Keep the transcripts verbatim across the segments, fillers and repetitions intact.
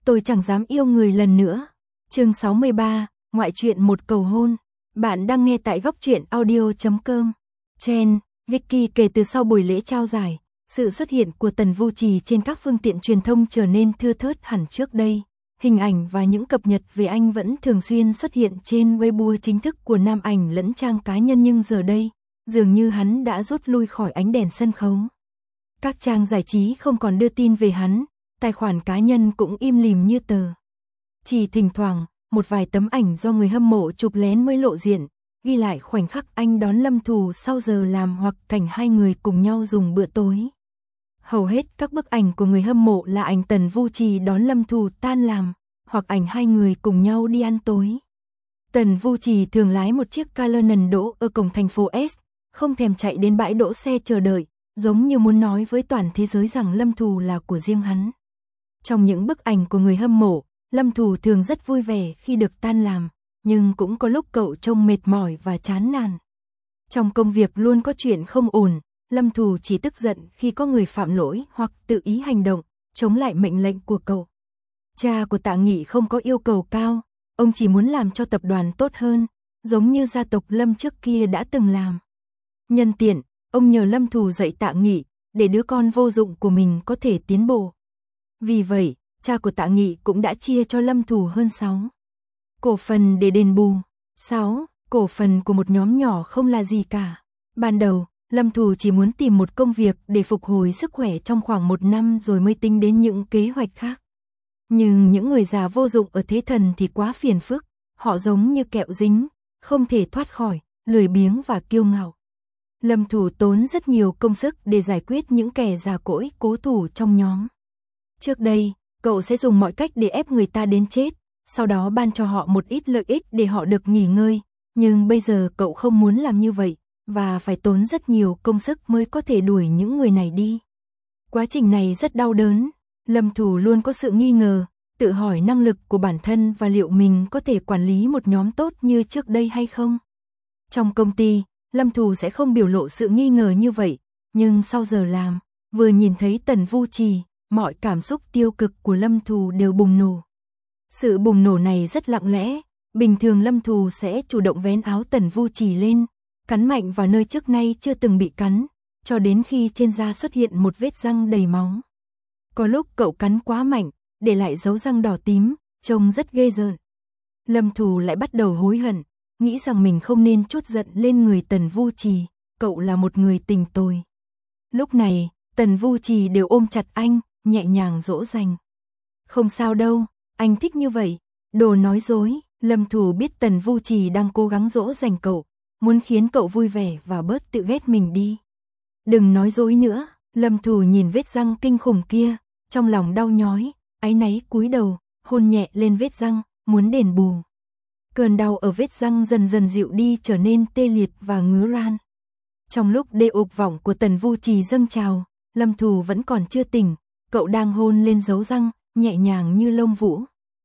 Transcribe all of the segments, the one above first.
Tôi chẳng dám yêu người lần nữa. Chương sáu mươi ba, ngoại truyện một cầu hôn. Bạn đang nghe tại góc truyện audio chấm com. Chen, Vicky kể từ sau buổi lễ trao giải, sự xuất hiện của Tần Vu Trì trên các phương tiện truyền thông trở nên thưa thớt hẳn trước đây. Hình ảnh và những cập nhật về anh vẫn thường xuyên xuất hiện trên Weibo chính thức của nam ảnh lẫn trang cá nhân, nhưng giờ đây, dường như hắn đã rút lui khỏi ánh đèn sân khấu. Các trang giải trí không còn đưa tin về hắn, tài khoản cá nhân cũng im lìm như tờ. Chỉ thỉnh thoảng, một vài tấm ảnh do người hâm mộ chụp lén mới lộ diện, ghi lại khoảnh khắc anh đón Lâm Thù sau giờ làm hoặc cảnh hai người cùng nhau dùng bữa tối. Hầu hết các bức ảnh của người hâm mộ là ảnh Tần Vu Trì đón Lâm Thù tan làm, hoặc ảnh hai người cùng nhau đi ăn tối. Tần Vu Trì thường lái một chiếc Canon đỗ ở cổng thành phố S, không thèm chạy đến bãi đỗ xe chờ đợi, giống như muốn nói với toàn thế giới rằng Lâm Thù là của riêng hắn. Trong những bức ảnh của người hâm mộ, Lâm Thù thường rất vui vẻ khi được tan làm, nhưng cũng có lúc cậu trông mệt mỏi và chán nản. Trong công việc luôn có chuyện không ổn, Lâm Thù chỉ tức giận khi có người phạm lỗi hoặc tự ý hành động, chống lại mệnh lệnh của cậu. Cha của Tạ Nghị không có yêu cầu cao, ông chỉ muốn làm cho tập đoàn tốt hơn, giống như gia tộc Lâm trước kia đã từng làm. Nhân tiện, ông nhờ Lâm Thù dạy Tạ Nghị, để đứa con vô dụng của mình có thể tiến bộ. Vì vậy, cha của Tạ Nghị cũng đã chia cho Lâm Thù hơn sáu cổ phần để đền bù. sáu cổ phần của một nhóm nhỏ không là gì cả. Ban đầu, Lâm Thù chỉ muốn tìm một công việc để phục hồi sức khỏe trong khoảng một năm rồi mới tính đến những kế hoạch khác. Nhưng những người già vô dụng ở thế thần thì quá phiền phức, họ giống như kẹo dính, không thể thoát khỏi, lười biếng và kiêu ngạo. Lâm Thù tốn rất nhiều công sức để giải quyết những kẻ già cỗi cố thủ trong nhóm. Trước đây, cậu sẽ dùng mọi cách để ép người ta đến chết, sau đó ban cho họ một ít lợi ích để họ được nghỉ ngơi, nhưng bây giờ cậu không muốn làm như vậy, và phải tốn rất nhiều công sức mới có thể đuổi những người này đi. Quá trình này rất đau đớn, Lâm Thù luôn có sự nghi ngờ, tự hỏi năng lực của bản thân và liệu mình có thể quản lý một nhóm tốt như trước đây hay không. Trong công ty, Lâm Thù sẽ không biểu lộ sự nghi ngờ như vậy, nhưng sau giờ làm, vừa nhìn thấy Tần Vu Trì, mọi cảm xúc tiêu cực của Lâm Thù đều bùng nổ. Sự bùng nổ này rất lặng lẽ, bình thường Lâm Thù sẽ chủ động vén áo Tần Vu Trì lên, cắn mạnh vào nơi trước nay chưa từng bị cắn, cho đến khi trên da xuất hiện một vết răng đầy máu. Có lúc cậu cắn quá mạnh, để lại dấu răng đỏ tím, trông rất ghê rợn. Lâm Thù lại bắt đầu hối hận, nghĩ rằng mình không nên trút giận lên người Tần Vu Trì, cậu là một người tình tồi. Lúc này, Tần Vu Trì đều ôm chặt anh, nhẹ nhàng dỗ dành. Không sao đâu, anh thích như vậy. Đồ nói dối. Lâm Thù biết Tần Vu Trì đang cố gắng dỗ dành cậu, muốn khiến cậu vui vẻ và bớt tự ghét mình đi. Đừng nói dối nữa. Lâm Thù nhìn vết răng kinh khủng kia, trong lòng đau nhói, áy náy cúi đầu, hôn nhẹ lên vết răng, muốn đền bù. Cơn đau ở vết răng dần dần dịu đi, trở nên tê liệt và ngứa ran. Trong lúc đê ục vọng của Tần Vu Trì dâng trào, Lâm Thù vẫn còn chưa tỉnh, cậu đang hôn lên dấu răng, nhẹ nhàng như lông vũ.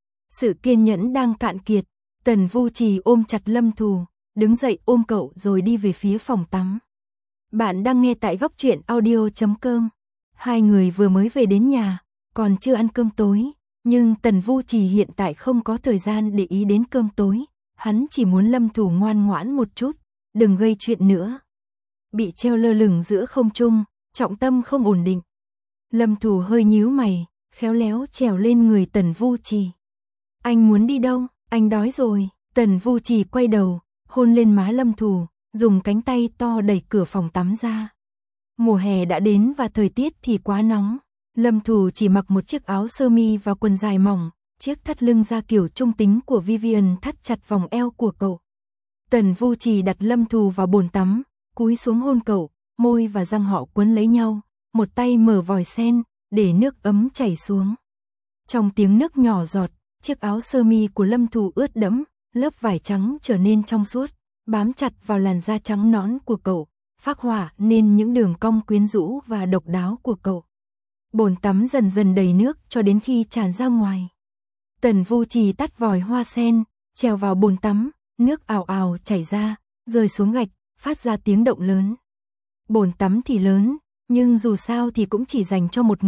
Sự kiên nhẫn đang cạn kiệt, Tần Vu Trì ôm chặt Lâm Thù, đứng dậy ôm cậu rồi đi về phía phòng tắm. Bạn đang nghe tại góc truyện audio chấm com. Hai người vừa mới về đến nhà, còn chưa ăn cơm tối, nhưng Tần Vu Trì hiện tại không có thời gian để ý đến cơm tối, hắn chỉ muốn Lâm Thù ngoan ngoãn một chút, đừng gây chuyện nữa. Bị treo lơ lửng giữa không trung, trọng tâm không ổn định. Lâm Thù hơi nhíu mày, khéo léo trèo lên người Tần Vu Trì. Anh muốn đi đâu? Anh đói rồi. Tần Vu Trì quay đầu, hôn lên má Lâm Thù, dùng cánh tay to đẩy cửa phòng tắm ra. Mùa hè đã đến và thời tiết thì quá nóng. Lâm Thù chỉ mặc một chiếc áo sơ mi và quần dài mỏng, chiếc thắt lưng da kiểu trung tính của Vivian thắt chặt vòng eo của cậu. Tần Vu Trì đặt Lâm Thù vào bồn tắm, cúi xuống hôn cậu, môi và răng họ quấn lấy nhau, một tay mở vòi sen, để nước ấm chảy xuống. Trong tiếng nước nhỏ giọt, chiếc áo sơ mi của Lâm Thù ướt đẫm, lớp vải trắng trở nên trong suốt, bám chặt vào làn da trắng nõn của cậu, phác họa nên những đường cong quyến rũ và độc đáo của cậu. Bồn tắm dần dần đầy nước cho đến khi tràn ra ngoài. Tần Vu Trì tắt vòi hoa sen, trèo vào bồn tắm, nước ào ào chảy ra, rơi xuống gạch, phát ra tiếng động lớn. Bồn tắm thì lớn, nhưng dù sao thì cũng chỉ dành cho một người,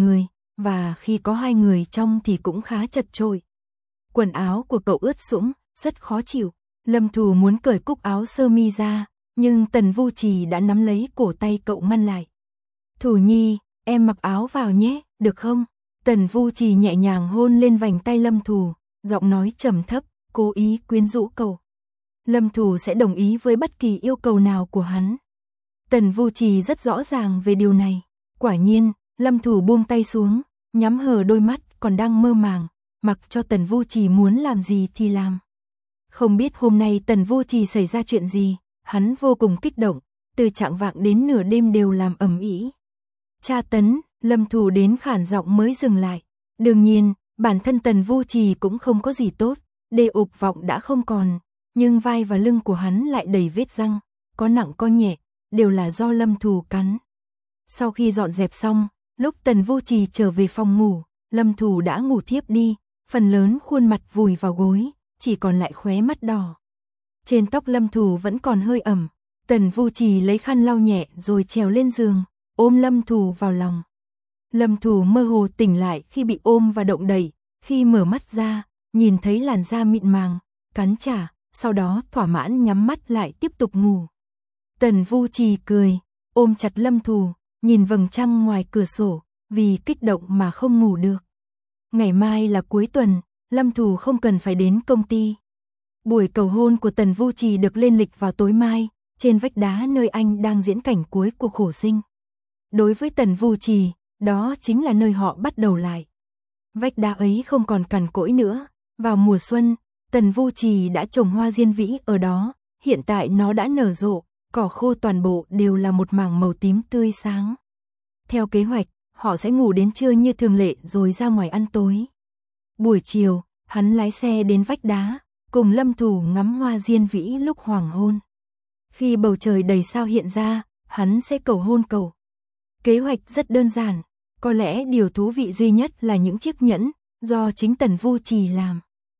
và khi có hai người trong thì cũng khá chật chội. Quần áo của cậu ướt sũng, rất khó chịu. Lâm Thù muốn cởi cúc áo sơ mi ra, nhưng Tần Vu Trì đã nắm lấy cổ tay cậu ngăn lại. Thù Nhi, em mặc áo vào nhé, được không? Tần Vu Trì nhẹ nhàng hôn lên vành tay Lâm Thù, giọng nói trầm thấp, cố ý quyến rũ cậu. Lâm Thù sẽ đồng ý với bất kỳ yêu cầu nào của hắn. Tần Vu Trì rất rõ ràng về điều này. Quả nhiên, Lâm Thù buông tay xuống, nhắm hờ đôi mắt còn đang mơ màng, mặc cho Tần Vu Trì muốn làm gì thì làm. Không biết hôm nay Tần Vu Trì xảy ra chuyện gì, hắn vô cùng kích động, từ chạng vạng đến nửa đêm đều làm ầm ĩ. Tra tấn, Lâm Thù đến khản giọng mới dừng lại. Đương nhiên, bản thân Tần Vu Trì cũng không có gì tốt, đê ục vọng đã không còn, nhưng vai và lưng của hắn lại đầy vết răng, có nặng có nhẹ, đều là do Lâm Thù cắn. Sau khi dọn dẹp xong, lúc Tần Vu Trì trở về phòng ngủ, Lâm Thù đã ngủ thiếp đi, phần lớn khuôn mặt vùi vào gối, chỉ còn lại khóe mắt đỏ. Trên tóc Lâm Thù vẫn còn hơi ẩm, Tần Vu Trì lấy khăn lau nhẹ rồi trèo lên giường, ôm Lâm Thù vào lòng. Lâm Thù mơ hồ tỉnh lại khi bị ôm và động đậy, khi mở mắt ra, nhìn thấy làn da mịn màng, cắn trả, sau đó thỏa mãn nhắm mắt lại tiếp tục ngủ. Tần Vu Trì cười, ôm chặt Lâm Thù, nhìn vầng trăng ngoài cửa sổ, vì kích động mà không ngủ được. Ngày mai là cuối tuần, Lâm Thù không cần phải đến công ty. Buổi cầu hôn của Tần Vu Trì được lên lịch vào tối mai, trên vách đá nơi anh đang diễn cảnh cuối cuộc khổ sinh. Đối với Tần Vu Trì, đó chính là nơi họ bắt đầu lại. Vách đá ấy không còn cằn cỗi nữa, vào mùa xuân, Tần Vu Trì đã trồng hoa diên vĩ ở đó, hiện tại nó đã nở rộ, cỏ khô toàn bộ đều là một mảng màu tím tươi sáng. Theo kế hoạch, họ sẽ ngủ đến trưa như thường lệ rồi ra ngoài ăn tối. Buổi chiều, hắn lái xe đến vách đá, cùng Lâm Thù ngắm hoa diên vĩ lúc hoàng hôn. Khi bầu trời đầy sao hiện ra, hắn sẽ cầu hôn cậu. Kế hoạch rất đơn giản, có lẽ điều thú vị duy nhất là những chiếc nhẫn, do chính Tần Vu Trì làm.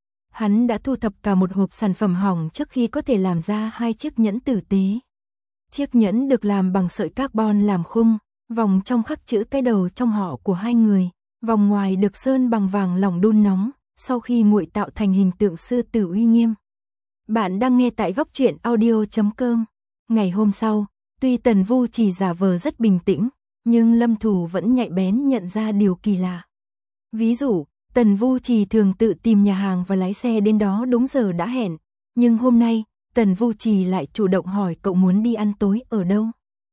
Hắn đã thu thập cả một hộp sản phẩm hỏng trước khi có thể làm ra hai chiếc nhẫn tử tế. Chiếc nhẫn được làm bằng sợi carbon làm khung, vòng trong khắc chữ cái đầu trong họ của hai người, vòng ngoài được sơn bằng vàng lỏng đun nóng, sau khi nguội tạo thành hình tượng sư tử uy nghiêm. Bạn đang nghe tại góc truyện audio chấm com. Ngày hôm sau, tuy Tần Vu Trì giả vờ rất bình tĩnh, nhưng Lâm Thù vẫn nhạy bén nhận ra điều kỳ lạ. Ví dụ, Tần Vu Trì thường tự tìm nhà hàng và lái xe đến đó đúng giờ đã hẹn, nhưng hôm nay, Tần Vu Trì lại chủ động hỏi cậu muốn đi ăn tối ở đâu.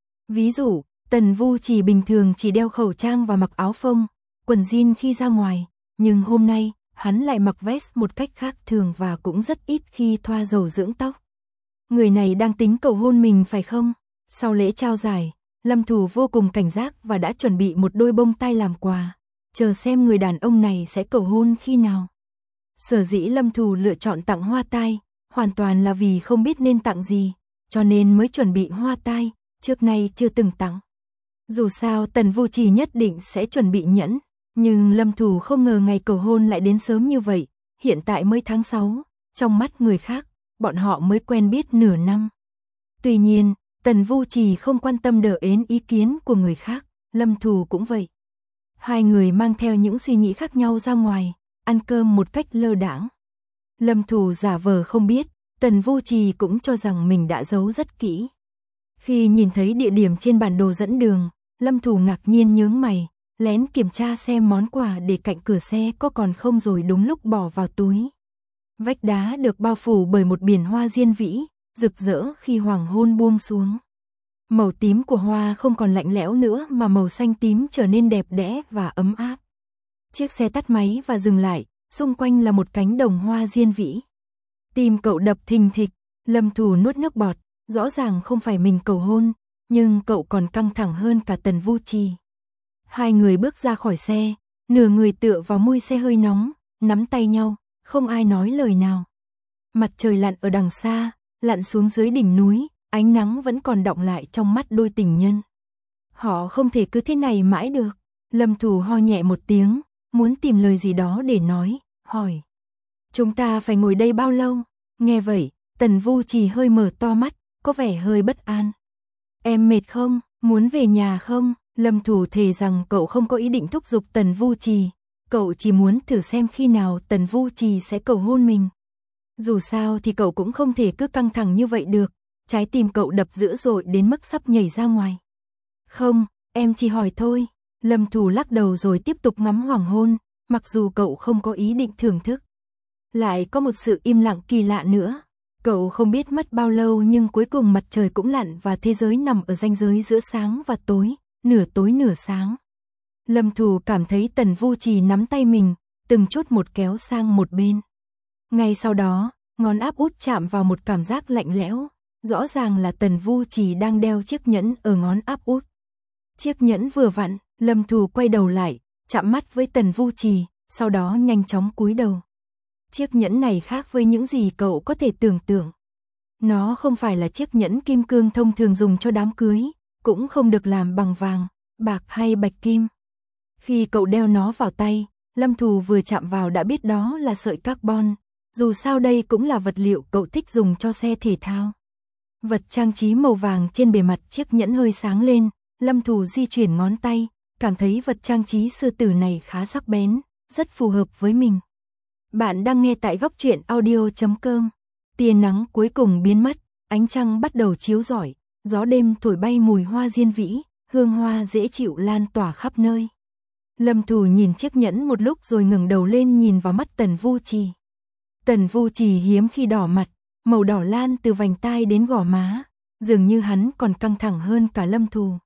Ví dụ, Tần Vu Trì bình thường chỉ đeo khẩu trang và mặc áo phông, quần jean khi ra ngoài, nhưng hôm nay, hắn lại mặc vest một cách khác thường và cũng rất ít khi thoa dầu dưỡng tóc. Người này đang tính cầu hôn mình phải không? Sau lễ trao giải, Lâm Thù vô cùng cảnh giác và đã chuẩn bị một đôi bông tai làm quà, chờ xem người đàn ông này sẽ cầu hôn khi nào. Sở dĩ Lâm Thù lựa chọn tặng hoa tai, hoàn toàn là vì không biết nên tặng gì, cho nên mới chuẩn bị hoa tai, trước nay chưa từng tặng. Dù sao Tần Vu Trì nhất định sẽ chuẩn bị nhẫn, nhưng Lâm Thù không ngờ ngày cầu hôn lại đến sớm như vậy, hiện tại mới tháng sáu, trong mắt người khác, bọn họ mới quen biết nửa năm. Tuy nhiên, Tần Vu Trì không quan tâm đờ ến ý kiến của người khác, Lâm Thù cũng vậy. Hai người mang theo những suy nghĩ khác nhau ra ngoài, ăn cơm một cách lơ đãng. Lâm Thù giả vờ không biết, Tần Vu Trì cũng cho rằng mình đã giấu rất kỹ. Khi nhìn thấy địa điểm trên bản đồ dẫn đường, Lâm Thù ngạc nhiên nhướng mày, lén kiểm tra xem món quà để cạnh cửa xe có còn không rồi đúng lúc bỏ vào túi. Vách đá được bao phủ bởi một biển hoa diên vĩ, rực rỡ khi hoàng hôn buông xuống. Màu tím của hoa không còn lạnh lẽo nữa mà màu xanh tím trở nên đẹp đẽ và ấm áp. Chiếc xe tắt máy và dừng lại, xung quanh là một cánh đồng hoa diên vĩ. Tim cậu đập thình thịch, Lâm Thù nuốt nước bọt, rõ ràng không phải mình cầu hôn, nhưng cậu còn căng thẳng hơn cả Tần Vu Trì. Hai người bước ra khỏi xe, nửa người tựa vào môi xe hơi nóng, nắm tay nhau, không ai nói lời nào. Mặt trời lặn ở đằng xa, lặn xuống dưới đỉnh núi, ánh nắng vẫn còn đọng lại trong mắt đôi tình nhân. Họ không thể cứ thế này mãi được. Lâm Thù ho nhẹ một tiếng, muốn tìm lời gì đó để nói, hỏi. Chúng ta phải ngồi đây bao lâu? Nghe vậy, Tần Vu Trì hơi mở to mắt, có vẻ hơi bất an. Em mệt không? Muốn về nhà không? Lâm Thủ thề rằng cậu không có ý định thúc giục Tần Vu Trì, cậu chỉ muốn thử xem khi nào Tần Vu Trì sẽ cầu hôn mình. Dù sao thì cậu cũng không thể cứ căng thẳng như vậy được, trái tim cậu đập dữ dội đến mức sắp nhảy ra ngoài. Không, em chỉ hỏi thôi. Lâm Thủ lắc đầu rồi tiếp tục ngắm hoàng hôn, mặc dù cậu không có ý định thưởng thức. Lại có một sự im lặng kỳ lạ nữa. Cậu không biết mất bao lâu nhưng cuối cùng mặt trời cũng lặn và thế giới nằm ở ranh giới giữa sáng và tối, nửa tối nửa sáng. Lâm Thủ cảm thấy Tần Vu Trì nắm tay mình, từng chút một kéo sang một bên. Ngay sau đó, ngón áp út chạm vào một cảm giác lạnh lẽo, rõ ràng là Tần Vu Trì đang đeo chiếc nhẫn ở ngón áp út. Chiếc nhẫn vừa vặn, Lâm Thủ quay đầu lại, chạm mắt với Tần Vu Trì, sau đó nhanh chóng cúi đầu. Chiếc nhẫn này khác với những gì cậu có thể tưởng tượng. Nó không phải là chiếc nhẫn kim cương thông thường dùng cho đám cưới, cũng không được làm bằng vàng, bạc hay bạch kim. Khi cậu đeo nó vào tay, Lâm Thủ vừa chạm vào đã biết đó là sợi carbon, dù sao đây cũng là vật liệu cậu thích dùng cho xe thể thao. Vật trang trí màu vàng trên bề mặt chiếc nhẫn hơi sáng lên, Lâm Thủ di chuyển ngón tay, cảm thấy vật trang trí sư tử này khá sắc bén, rất phù hợp với mình. Bạn đang nghe tại góc truyện audio chấm com. Tia nắng cuối cùng biến mất, ánh trăng bắt đầu chiếu rọi, gió đêm thổi bay mùi hoa diên vĩ, hương hoa dễ chịu lan tỏa khắp nơi. Lâm Thủ nhìn chiếc nhẫn một lúc rồi ngẩng đầu lên nhìn vào mắt Tần Vu Trì. Tần Vu Trì hiếm khi đỏ mặt, màu đỏ lan từ vành tai đến gò má, dường như hắn còn căng thẳng hơn cả Lâm Thủ.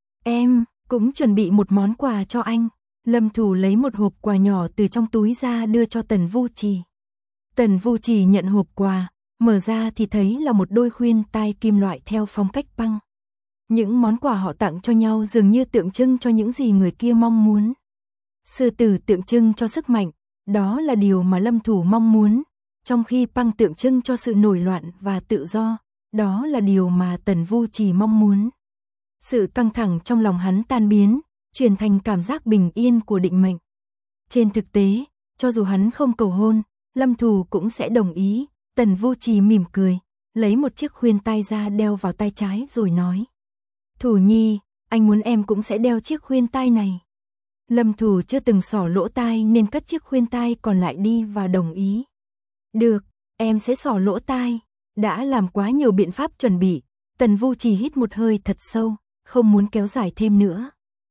Em cũng chuẩn bị một món quà cho anh. Lâm Thủ lấy một hộp quà nhỏ từ trong túi ra đưa cho Tần Vu Trì. Tần Vu Trì nhận hộp quà, mở ra thì thấy là một đôi khuyên tai kim loại theo phong cách băng. Những món quà họ tặng cho nhau dường như tượng trưng cho những gì người kia mong muốn. Sư tử tượng trưng cho sức mạnh, đó là điều mà Lâm Thủ mong muốn, trong khi băng tượng trưng cho sự nổi loạn và tự do, đó là điều mà Tần Vu Trì mong muốn. Sự căng thẳng trong lòng hắn tan biến, chuyển thành cảm giác bình yên của định mệnh. Trên thực tế, cho dù hắn không cầu hôn, Lâm Thủ cũng sẽ đồng ý. Tần Vu Trì mỉm cười, lấy một chiếc khuyên tai ra đeo vào tay trái rồi nói. Thủ Nhi, anh muốn em cũng sẽ đeo chiếc khuyên tai này. Lâm Thủ chưa từng xỏ lỗ tai nên cất chiếc khuyên tai còn lại đi và đồng ý. Được, em sẽ xỏ lỗ tai. Đã làm quá nhiều biện pháp chuẩn bị, Tần Vu Trì hít một hơi thật sâu, không muốn kéo dài thêm nữa.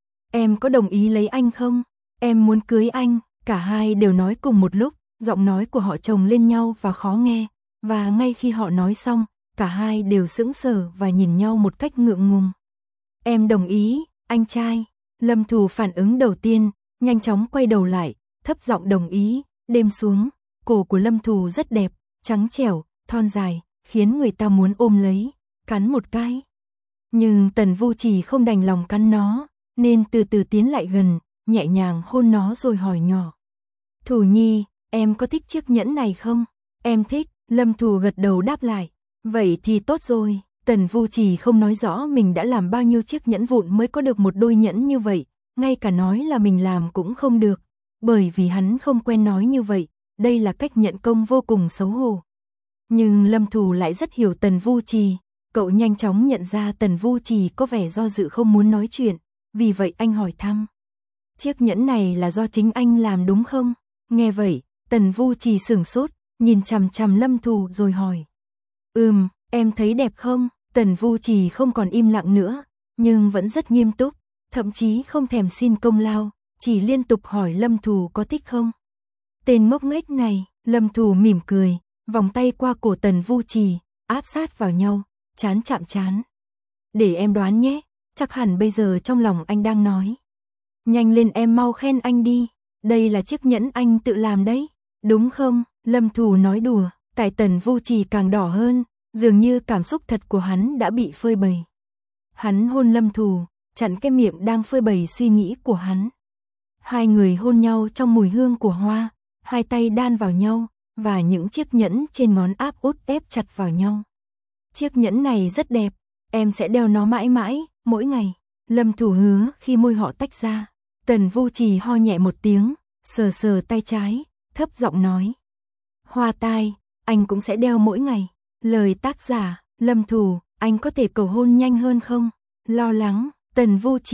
Em có đồng ý lấy anh không? Em muốn cưới anh. Cả hai đều nói cùng một lúc, giọng nói của họ chồng lên nhau và khó nghe, và ngay khi họ nói xong, cả hai đều sững sờ và nhìn nhau một cách ngượng ngùng. Em đồng ý, anh trai. Lâm Thủ phản ứng đầu tiên, nhanh chóng quay đầu lại, thấp giọng đồng ý. Đêm xuống, cổ của Lâm Thủ rất đẹp, trắng trẻo, thon dài, khiến người ta muốn ôm lấy, cắn một cái. Nhưng Tần Vu Trì không đành lòng cắn nó, nên từ từ tiến lại gần, nhẹ nhàng hôn nó rồi hỏi nhỏ. Thủ Nhi, em có thích chiếc nhẫn này không? Em thích. Lâm Thủ gật đầu đáp lại. Vậy thì tốt rồi. Tần Vu Trì không nói rõ mình đã làm bao nhiêu chiếc nhẫn vụn mới có được một đôi nhẫn như vậy, ngay cả nói là mình làm cũng không được, bởi vì hắn không quen nói như vậy, đây là cách nhận công vô cùng xấu hổ. Nhưng Lâm Thủ lại rất hiểu Tần Vu Trì, cậu nhanh chóng nhận ra Tần Vu Trì có vẻ do dự không muốn nói chuyện, vì vậy anh hỏi thăm. Chiếc nhẫn này là do chính anh làm đúng không? Nghe vậy, Tần Vu Trì sửng sốt, nhìn chằm chằm Lâm Thủ rồi hỏi. Ừm, em thấy đẹp không? Tần Vu Trì không còn im lặng nữa, nhưng vẫn rất nghiêm túc, thậm chí không thèm xin công lao, chỉ liên tục hỏi Lâm Thủ có thích không. Tên ngốc nghếch này, Lâm Thủ mỉm cười, vòng tay qua cổ Tần Vu Trì, áp sát vào nhau, chán chạm chán. Để em đoán nhé, chắc hẳn bây giờ trong lòng anh đang nói. Nhanh lên em mau khen anh đi, đây là chiếc nhẫn anh tự làm đấy, đúng không? Lâm Thủ nói đùa, tại Tần Vu Trì càng đỏ hơn, dường như cảm xúc thật của hắn đã bị phơi bày. Hắn hôn Lâm Thủ, chặn cái miệng đang phơi bày suy nghĩ của hắn. Hai người hôn nhau trong mùi hương của hoa, hai tay đan vào nhau, và những chiếc nhẫn trên ngón áp út ép chặt vào nhau. Chiếc nhẫn này rất đẹp, em sẽ đeo nó mãi mãi, mỗi ngày. Lâm Thủ hứa khi môi họ tách ra. Tần Vu Trì ho nhẹ một tiếng, sờ sờ tay trái, thấp giọng nói. Hoa tai, anh cũng sẽ đeo mỗi ngày. Lời tác giả, Lâm Thủ, anh có thể cầu hôn nhanh hơn không? Lo lắng, Tần Vu Trì,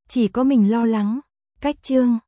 Chỉ có mình lo lắng. Cách chương